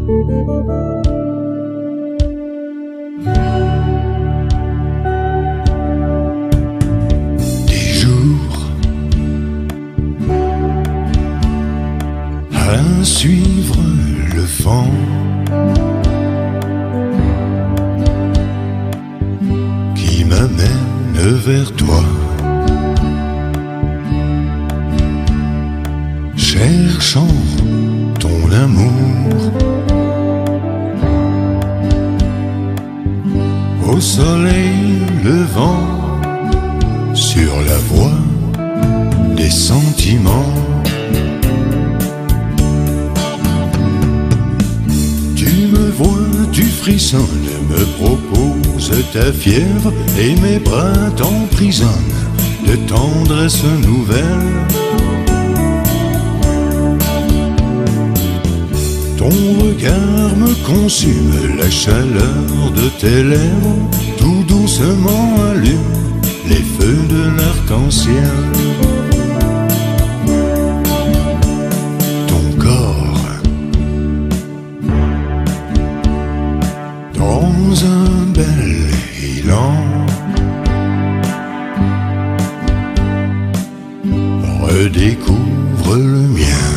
Des jours à suivre le vent, qui m'amène vers toi, cherchant ton amour au soleil levant, sur la voie des sentiments. Tu me vois, tu frissonnes, me proposes ta fièvre, et mes bras t'emprisonnent de tendresse nouvelle. Ton regard me consume, la chaleur de tes lèvres tout doucement allume les feux de l'arc-en-ciel. Ton corps, dans un bel élan, redécouvre le mien.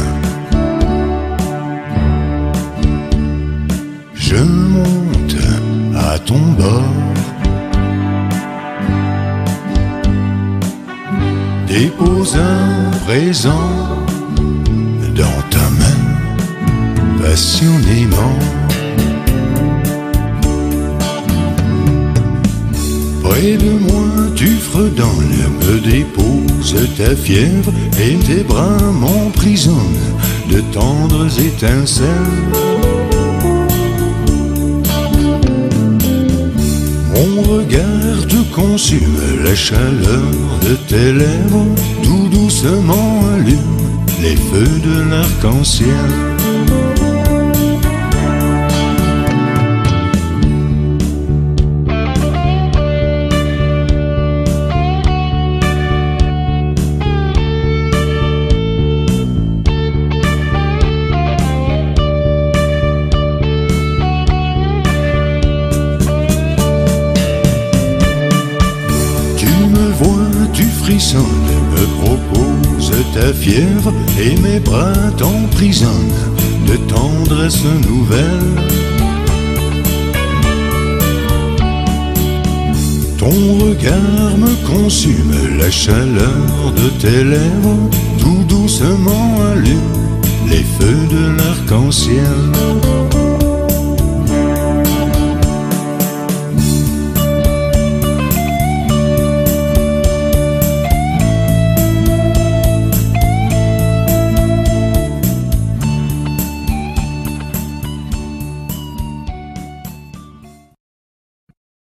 Je monte à ton bord, dépose un présent dans ta main, passionnément. Près de moi tu fredonnes, me déposes ta fièvre, et tes bras m'emprisonnent de tendres étincelles. Mon regard te consume, la chaleur de tes lèvres tout doucement allume les feux de l'arc-en-ciel. Tu frissonnes, me proposes ta fièvre, et mes bras t'emprisonnent de tendresse nouvelle. Ton regard me consume, la chaleur de tes lèvres tout doucement allume les feux de l'arc-en-ciel.